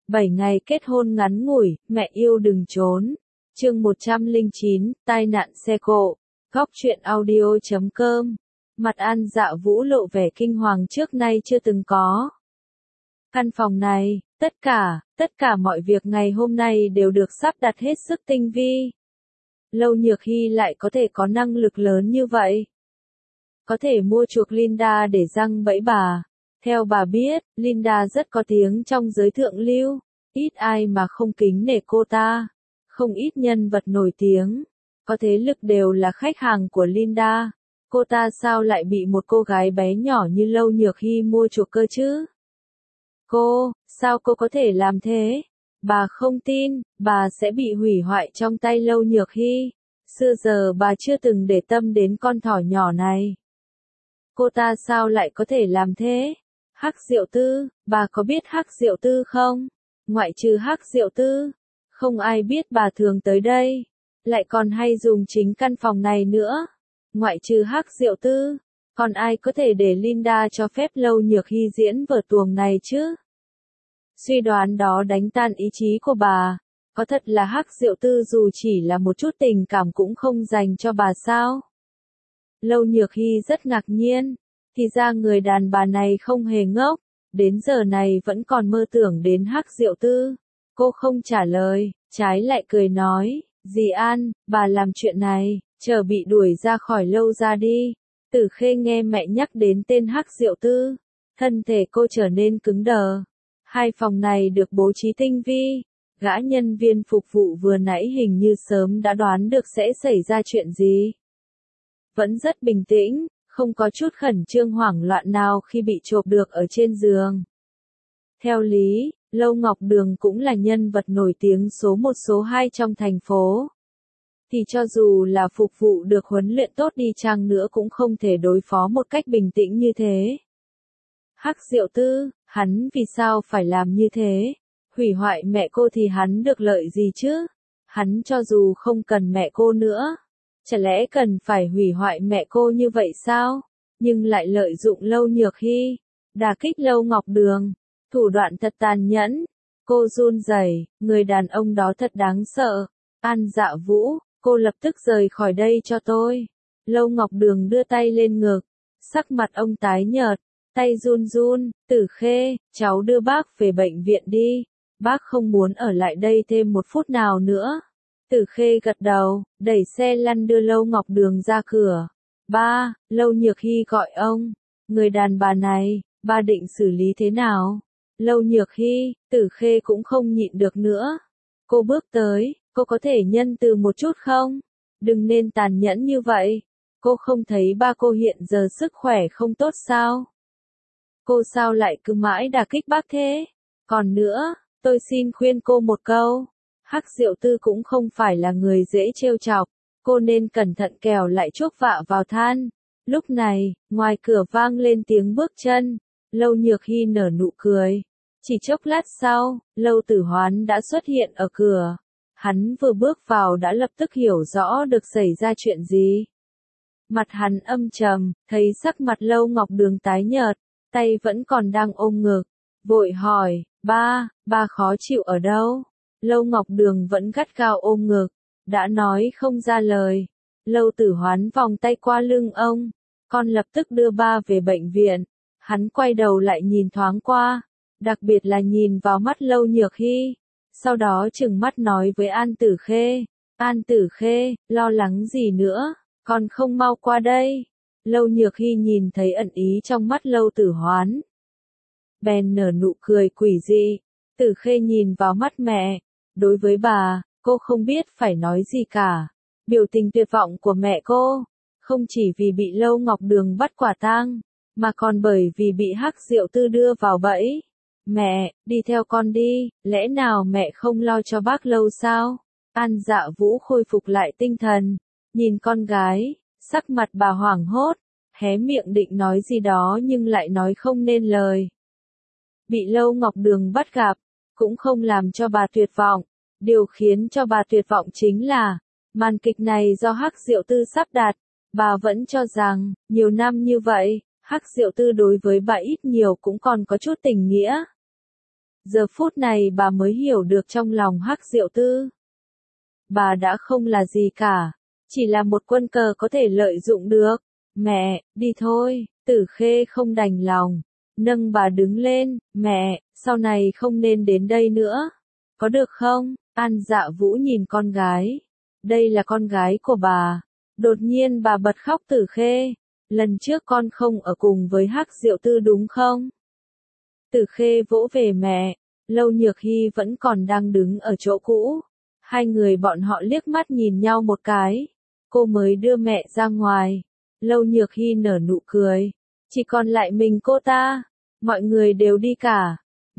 7 ngày kết hôn ngắn ngủi, mẹ yêu đừng trốn. Chương 109, tai nạn xe cộ. Góc truyện audio.com. Mặt An Dạ Vũ lộ vẻ kinh hoàng trước nay chưa từng có. Căn phòng này, tất cả mọi việc ngày hôm nay đều được sắp đặt hết sức tinh vi. Lâu Nhược Hy lại có thể có năng lực lớn như vậy. Có thể mua chuộc Linda để giăng bẫy bà. Theo bà biết, Linda rất có tiếng trong giới thượng lưu, ít ai mà không kính nể cô ta. Không ít nhân vật nổi tiếng, có thế lực đều là khách hàng của Linda. Cô ta sao lại bị một cô gái bé nhỏ như Lâu Nhược Hy mua chuộc cơ chứ? Sao cô có thể làm thế? Bà không tin, bà sẽ bị hủy hoại trong tay Lâu Nhược Hy. Xưa giờ bà chưa từng để tâm đến con thỏ nhỏ này. Cô ta sao lại có thể làm thế? Hắc Diệu Tư, bà có biết Hắc Diệu Tư không? Ngoại trừ Hắc Diệu Tư, không ai biết bà thường tới đây, lại còn hay dùng chính căn phòng này nữa. Ngoại trừ Hắc Diệu Tư, còn ai có thể để Linda cho phép Lâu Nhược Hy diễn vở tuồng này chứ? Suy đoán đó đánh tan ý chí của bà. Có thật là Hắc Diệu Tư dù chỉ là một chút tình cảm cũng không dành cho bà sao? Lâu Nhược Hy rất ngạc nhiên, thì ra người đàn bà này không hề ngốc, đến giờ này vẫn còn mơ tưởng đến Hắc Diệu Tư. Cô không trả lời, trái lại cười nói, dì An, bà làm chuyện này, chờ bị đuổi ra khỏi Lâu ra đi. Tử Khê nghe mẹ nhắc đến tên Hắc Diệu Tư, thân thể cô trở nên cứng đờ. Hai phòng này được bố trí tinh vi, gã nhân viên phục vụ vừa nãy hình như sớm đã đoán được sẽ xảy ra chuyện gì. Vẫn rất bình tĩnh, không có chút khẩn trương hoảng loạn nào khi bị chộp được ở trên giường. Theo lý, Lâu Ngọc Đường cũng là nhân vật nổi tiếng số 1 số 2 trong thành phố. Thì cho dù là phục vụ được huấn luyện tốt đi chăng nữa cũng không thể đối phó một cách bình tĩnh như thế. Hắc Diệu Tư, hắn vì sao phải làm như thế? Hủy hoại mẹ cô thì hắn được lợi gì chứ? Hắn cho dù không cần mẹ cô nữa, chả lẽ cần phải hủy hoại mẹ cô như vậy sao? Nhưng lại lợi dụng Lâu Nhược Hy, đả kích Lâu Ngọc Đường, thủ đoạn thật tàn nhẫn. Cô run rẩy, người đàn ông đó thật đáng sợ. An Dạ Vũ, cô lập tức rời khỏi đây cho tôi. Lâu Ngọc Đường đưa tay lên ngực, sắc mặt ông tái nhợt, tay run run. Tử Khê, cháu đưa bác về bệnh viện đi. Bác không muốn ở lại đây thêm một phút nào nữa. Tử Khê gật đầu, đẩy xe lăn đưa Lâu Ngọc Đường ra cửa. Ba, Lâu Nhược Hy gọi ông. Người đàn bà này, ba định xử lý thế nào? Lâu Nhược Hy, Tử Khê cũng không nhịn được nữa. Cô bước tới, cô có thể nhân từ một chút không? Đừng nên tàn nhẫn như vậy. Cô không thấy ba cô hiện giờ sức khỏe không tốt sao? Cô sao lại cứ mãi đả kích bác thế? Còn nữa, tôi xin khuyên cô một câu. Hắc Diệu Tư cũng không phải là người dễ trêu chọc. Cô nên cẩn thận kẻo lại chuốc vạ vào than. Lúc này, ngoài cửa vang lên tiếng bước chân. Lâu Nhược Hy nở nụ cười. Chỉ chốc lát sau, Lâu Tử Hoán đã xuất hiện ở cửa. Hắn vừa bước vào đã lập tức hiểu rõ được xảy ra chuyện gì. Mặt hắn âm trầm, thấy sắc mặt Lâu Ngọc Đường tái nhợt, tay vẫn còn đang ôm ngực. Vội hỏi, ba khó chịu ở đâu? Lâu Ngọc Đường vẫn gắt gao ôm ngực, đã nói không ra lời. Lâu Tử Hoán vòng tay qua lưng ông, con lập tức đưa ba về bệnh viện. Hắn quay đầu lại nhìn thoáng qua, đặc biệt là nhìn vào mắt Lâu Nhược Hy. Sau đó trừng mắt nói với An Tử Khê, An Tử Khê, lo lắng gì nữa, con không mau qua đây. Lâu Nhược Hy nhìn thấy ẩn ý trong mắt Lâu Tử Hoán, bèn nở nụ cười quỷ dị. Tử Khê nhìn vào mắt mẹ, đối với bà, cô không biết phải nói gì cả. Biểu tình tuyệt vọng của mẹ cô, không chỉ vì bị Lâu Ngọc Đường bắt quả tang, mà còn bởi vì bị Hắc Diệu Tư đưa vào bẫy. Mẹ, đi theo con đi, lẽ nào mẹ không lo cho bác Lâu sao? An Dạ Vũ khôi phục lại tinh thần, nhìn con gái, sắc mặt bà hoảng hốt, hé miệng định nói gì đó nhưng lại nói không nên lời. Bị Lâu Ngọc Đường bắt gặp, cũng không làm cho bà tuyệt vọng. Điều khiến cho bà tuyệt vọng chính là, màn kịch này do Hắc Diệu Tư sắp đặt. Bà vẫn cho rằng, nhiều năm như vậy, Hắc Diệu Tư đối với bà ít nhiều cũng còn có chút tình nghĩa. Giờ phút này bà mới hiểu được trong lòng Hắc Diệu Tư. Bà đã không là gì cả, chỉ là một quân cờ có thể lợi dụng được. Mẹ, đi thôi, Tử Khê không đành lòng, nâng bà đứng lên, mẹ, sau này không nên đến đây nữa. Có được không? An Dạ Vũ nhìn con gái. Đây là con gái của bà. Đột nhiên bà bật khóc. Tử Khê, lần trước con không ở cùng với Hắc Diệu Tư đúng không? Tử Khê vỗ về mẹ, Lâu Nhược Hy vẫn còn đang đứng ở chỗ cũ. Hai người bọn họ liếc mắt nhìn nhau một cái. Cô mới đưa mẹ ra ngoài. Lâu Nhược Hy nở nụ cười. Chỉ còn lại mình cô ta. Mọi người đều đi cả.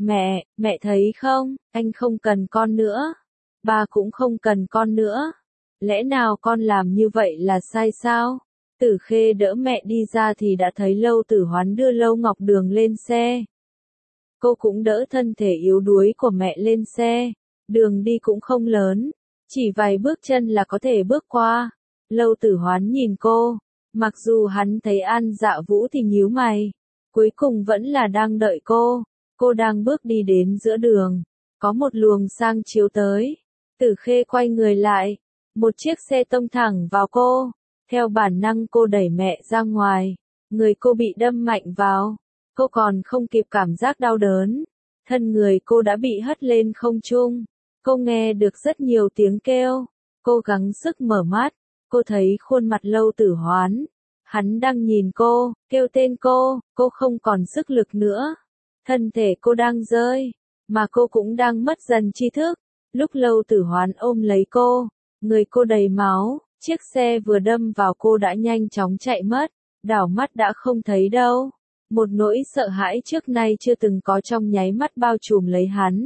Mẹ thấy không, anh không cần con nữa. Ba cũng không cần con nữa. Lẽ nào con làm như vậy là sai sao? Tử Khê đỡ mẹ đi ra thì đã thấy Lâu Tử Hoán đưa Lâu Ngọc Đường lên xe. Cô cũng đỡ thân thể yếu đuối của mẹ lên xe. Đường đi cũng không lớn, chỉ vài bước chân là có thể bước qua. Lâu Tử Hoán nhìn cô, mặc dù hắn thấy An Dạ Vũ thì nhíu mày, cuối cùng vẫn là đang đợi cô. Cô đang bước đi đến giữa đường, có một luồng sang chiếu tới. Tử Khê quay người lại, một chiếc xe tông thẳng vào cô. Theo bản năng cô đẩy mẹ ra ngoài, người cô bị đâm mạnh vào. Cô còn không kịp cảm giác đau đớn, thân người cô đã bị hất lên không trung. Cô nghe được rất nhiều tiếng kêu. Cô gắng sức mở mắt. Cô thấy khuôn mặt Lâu Tử Hoán. Hắn đang nhìn cô, kêu tên cô không còn sức lực nữa. Thân thể cô đang rơi, mà cô cũng đang mất dần tri thức. Lúc Lâu Tử Hoán ôm lấy cô, người cô đầy máu, chiếc xe vừa đâm vào cô đã nhanh chóng chạy mất, đảo mắt đã không thấy đâu. Một nỗi sợ hãi trước nay chưa từng có trong nháy mắt bao trùm lấy hắn.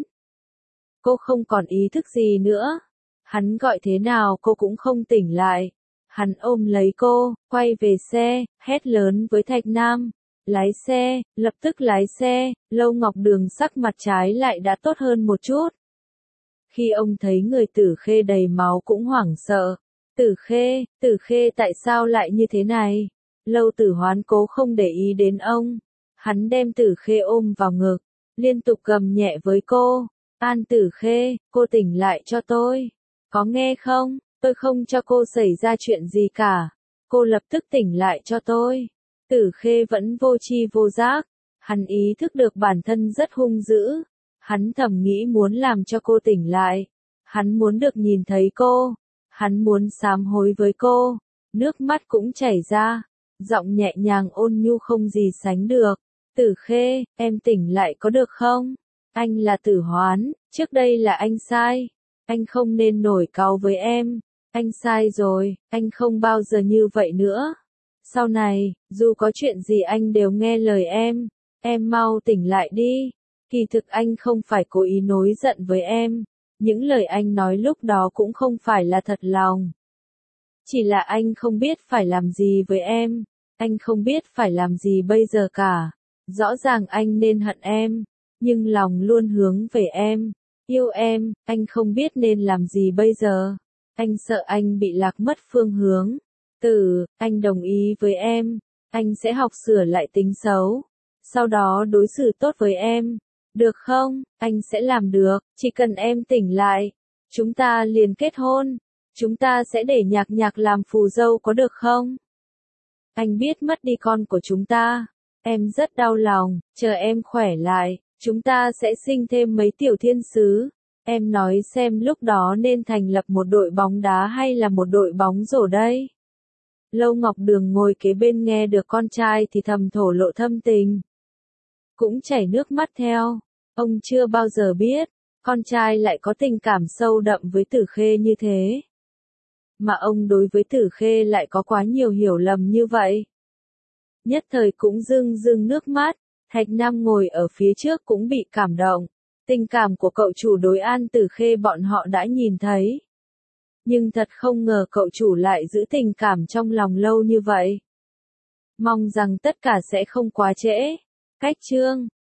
Cô không còn ý thức gì nữa. Hắn gọi thế nào cô cũng không tỉnh lại. Hắn ôm lấy cô, quay về xe, hét lớn với Thạch Nam. Lái xe, lập tức lái xe. Lâu Ngọc Đường sắc mặt trái lại đã tốt hơn một chút. Khi ông thấy người Tử Khê đầy máu cũng hoảng sợ. Tử Khê tại sao lại như thế này? Lâu Tử Hoán cố không để ý đến ông. Hắn đem Tử Khê ôm vào ngực, liên tục gầm nhẹ với cô. An Tử Khê, cô tỉnh lại cho tôi. Có nghe không? Tôi không cho cô xảy ra chuyện gì cả. Cô lập tức tỉnh lại cho tôi. Tử Khê vẫn vô tri vô giác. Hắn ý thức được bản thân rất hung dữ. Hắn thầm nghĩ muốn làm cho cô tỉnh lại. Hắn muốn được nhìn thấy cô. Hắn muốn sám hối với cô. Nước mắt cũng chảy ra. Giọng nhẹ nhàng ôn nhu không gì sánh được. Tử Khê, em tỉnh lại có được không? Anh là Tử Hoán, trước đây là anh sai. Anh không nên nổi cáu với em. Anh sai rồi, anh không bao giờ như vậy nữa. Sau này, dù có chuyện gì anh đều nghe lời em. Em mau tỉnh lại đi. Kỳ thực anh không phải cố ý nổi giận với em. Những lời anh nói lúc đó cũng không phải là thật lòng. Chỉ là anh không biết phải làm gì với em. Anh không biết phải làm gì bây giờ cả. Rõ ràng anh nên hận em, nhưng lòng luôn hướng về em, yêu em, anh không biết nên làm gì bây giờ. Anh sợ anh bị lạc mất phương hướng. Anh đồng ý với em, anh sẽ học sửa lại tính xấu, sau đó đối xử tốt với em. Được không? Anh sẽ làm được, chỉ cần em tỉnh lại, chúng ta liền kết hôn. Chúng ta sẽ để Nhạc Nhạc làm phù dâu có được không? Anh biết mất đi con của chúng ta. Em rất đau lòng, chờ em khỏe lại, chúng ta sẽ sinh thêm mấy tiểu thiên sứ. Em nói xem lúc đó nên thành lập một đội bóng đá hay là một đội bóng rổ đây? Lâu Ngọc Đường ngồi kế bên nghe được con trai thì thầm thổ lộ thâm tình. Cũng chảy nước mắt theo. Ông chưa bao giờ biết, con trai lại có tình cảm sâu đậm với Tử Khê như thế. Mà ông đối với Tử Khê lại có quá nhiều hiểu lầm như vậy. Nhất thời cũng rưng rưng nước mắt. Thạch Nam ngồi ở phía trước cũng bị cảm động. Tình cảm của cậu chủ đối An Tử Khê bọn họ đã nhìn thấy. Nhưng thật không ngờ cậu chủ lại giữ tình cảm trong lòng lâu như vậy. Mong rằng tất cả sẽ không quá trễ. Cách chương